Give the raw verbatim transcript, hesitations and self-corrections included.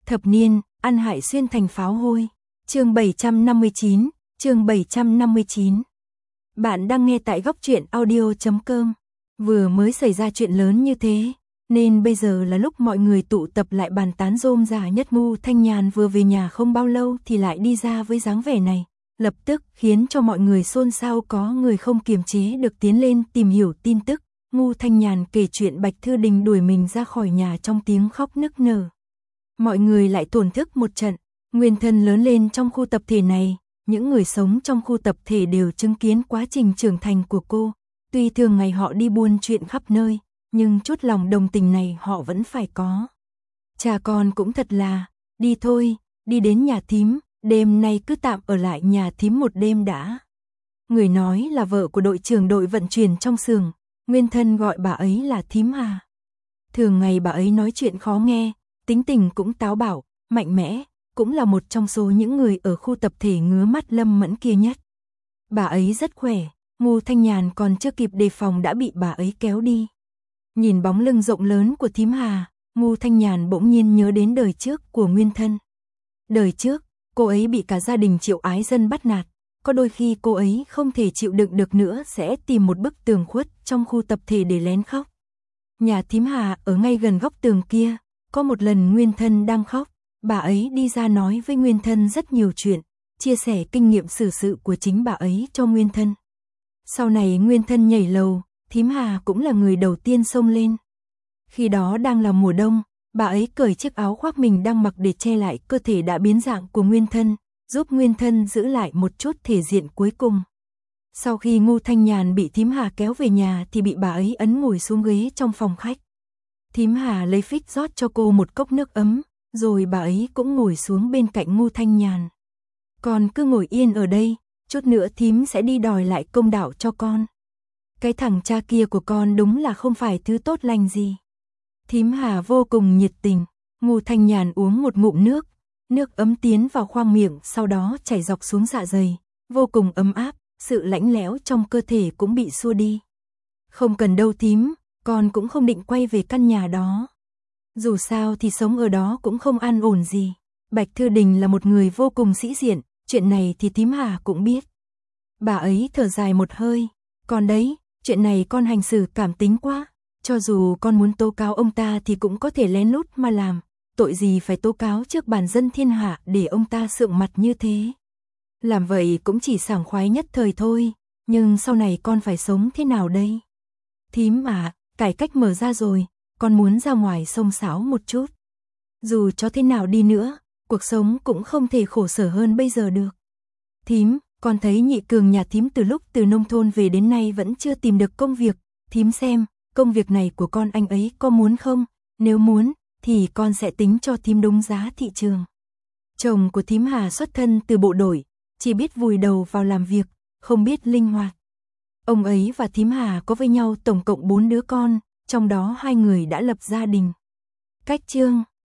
Thập niên, ăn hại xuyên thành pháo hôi. Chương bảy trăm năm mươi chín, chương bảy trăm năm mươi chín. Bạn đang nghe tại góc truyện audio chấm com. Vừa mới xảy ra chuyện lớn như thế, nên bây giờ là lúc mọi người tụ tập lại bàn tán rôm rả nhất. Ngu Thanh Nhàn vừa về nhà không bao lâu thì lại đi ra với dáng vẻ này, lập tức khiến cho mọi người xôn xao, có người không kiềm chế được tiến lên tìm hiểu tin tức. Ngu Thanh Nhàn kể chuyện Bạch Thư Đình đuổi mình ra khỏi nhà trong tiếng khóc nức nở. Mọi người lại thổn thức một trận. Nguyên thân lớn lên trong khu tập thể này, những người sống trong khu tập thể đều chứng kiến quá trình trưởng thành của cô. Tuy thường ngày họ đi buôn chuyện khắp nơi, nhưng chút lòng đồng tình này họ vẫn phải có. Cha con cũng thật là, đi thôi, đi đến nhà thím, đêm nay cứ tạm ở lại nhà thím một đêm đã. Người nói là vợ của đội trưởng đội vận chuyển trong xưởng, Nguyên thân gọi bà ấy là thím Hà. Thường ngày bà ấy nói chuyện khó nghe, tính tình cũng táo bạo, mạnh mẽ, cũng là một trong số những người ở khu tập thể ngứa mắt Lâm Mẫn kia nhất. Bà ấy rất khỏe, Ngu Thanh Nhàn còn chưa kịp đề phòng đã bị bà ấy kéo đi. Nhìn bóng lưng rộng lớn của thím Hà, Ngu Thanh Nhàn bỗng nhiên nhớ đến đời trước của Nguyên thân. Đời trước, cô ấy bị cả gia đình Triệu Ái Dân bắt nạt, có đôi khi cô ấy không thể chịu đựng được nữa sẽ tìm một bức tường khuất trong khu tập thể để lén khóc. Nhà thím Hà ở ngay gần góc tường kia, có một lần Nguyên thân đang khóc, bà ấy đi ra nói với Nguyên thân rất nhiều chuyện, chia sẻ kinh nghiệm xử sự của chính bà ấy cho Nguyên thân. Sau này Nguyên thân nhảy lầu, thím Hà cũng là người đầu tiên xông lên. Khi đó đang là mùa đông, bà ấy cởi chiếc áo khoác mình đang mặc để che lại cơ thể đã biến dạng của Nguyên thân, giúp Nguyên thân giữ lại một chút thể diện cuối cùng. Sau khi Ngu Thanh Nhàn bị thím Hà kéo về nhà thì bị bà ấy ấn ngồi xuống ghế trong phòng khách. Thím Hà lấy phích rót cho cô một cốc nước ấm, rồi bà ấy cũng ngồi xuống bên cạnh Ngu Thanh Nhàn. Con cứ ngồi yên ở đây, chút nữa thím sẽ đi đòi lại công đạo cho con. Cái thằng cha kia của con đúng là không phải thứ tốt lành gì. Thím Hà vô cùng nhiệt tình, Ngu Thanh Nhàn uống một ngụm nước, nước ấm tiến vào khoang miệng sau đó chảy dọc xuống dạ dày, vô cùng ấm áp, sự lạnh lẽo trong cơ thể cũng bị xua đi. Không cần đâu thím, con cũng không định quay về căn nhà đó. Dù sao thì sống ở đó cũng không an ổn gì. Bạch Thư Đình là một người vô cùng sĩ diện, chuyện này thì thím Hà cũng biết. Bà ấy thở dài một hơi, còn đấy, chuyện này con hành xử cảm tính quá. Cho dù con muốn tố cáo ông ta thì cũng có thể lén lút mà làm, tội gì phải tố cáo trước bàn dân thiên hạ để ông ta sượng mặt như thế. Làm vậy cũng chỉ sảng khoái nhất thời thôi, nhưng sau này con phải sống thế nào đây? Thím à, cải cách mở ra rồi, con muốn ra ngoài xông xáo một chút. Dù cho thế nào đi nữa, cuộc sống cũng không thể khổ sở hơn bây giờ được. Thím, con thấy nhị cường nhà thím từ lúc từ nông thôn về đến nay vẫn chưa tìm được công việc. Thím xem, công việc này của con anh ấy có muốn không? Nếu muốn, thì con sẽ tính cho thím đúng giá thị trường. Chồng của thím Hà xuất thân từ bộ đội, chỉ biết vùi đầu vào làm việc, không biết linh hoạt. Ông ấy và thím Hà có với nhau tổng cộng bốn đứa con, trong đó hai người đã lập gia đình. Cách chương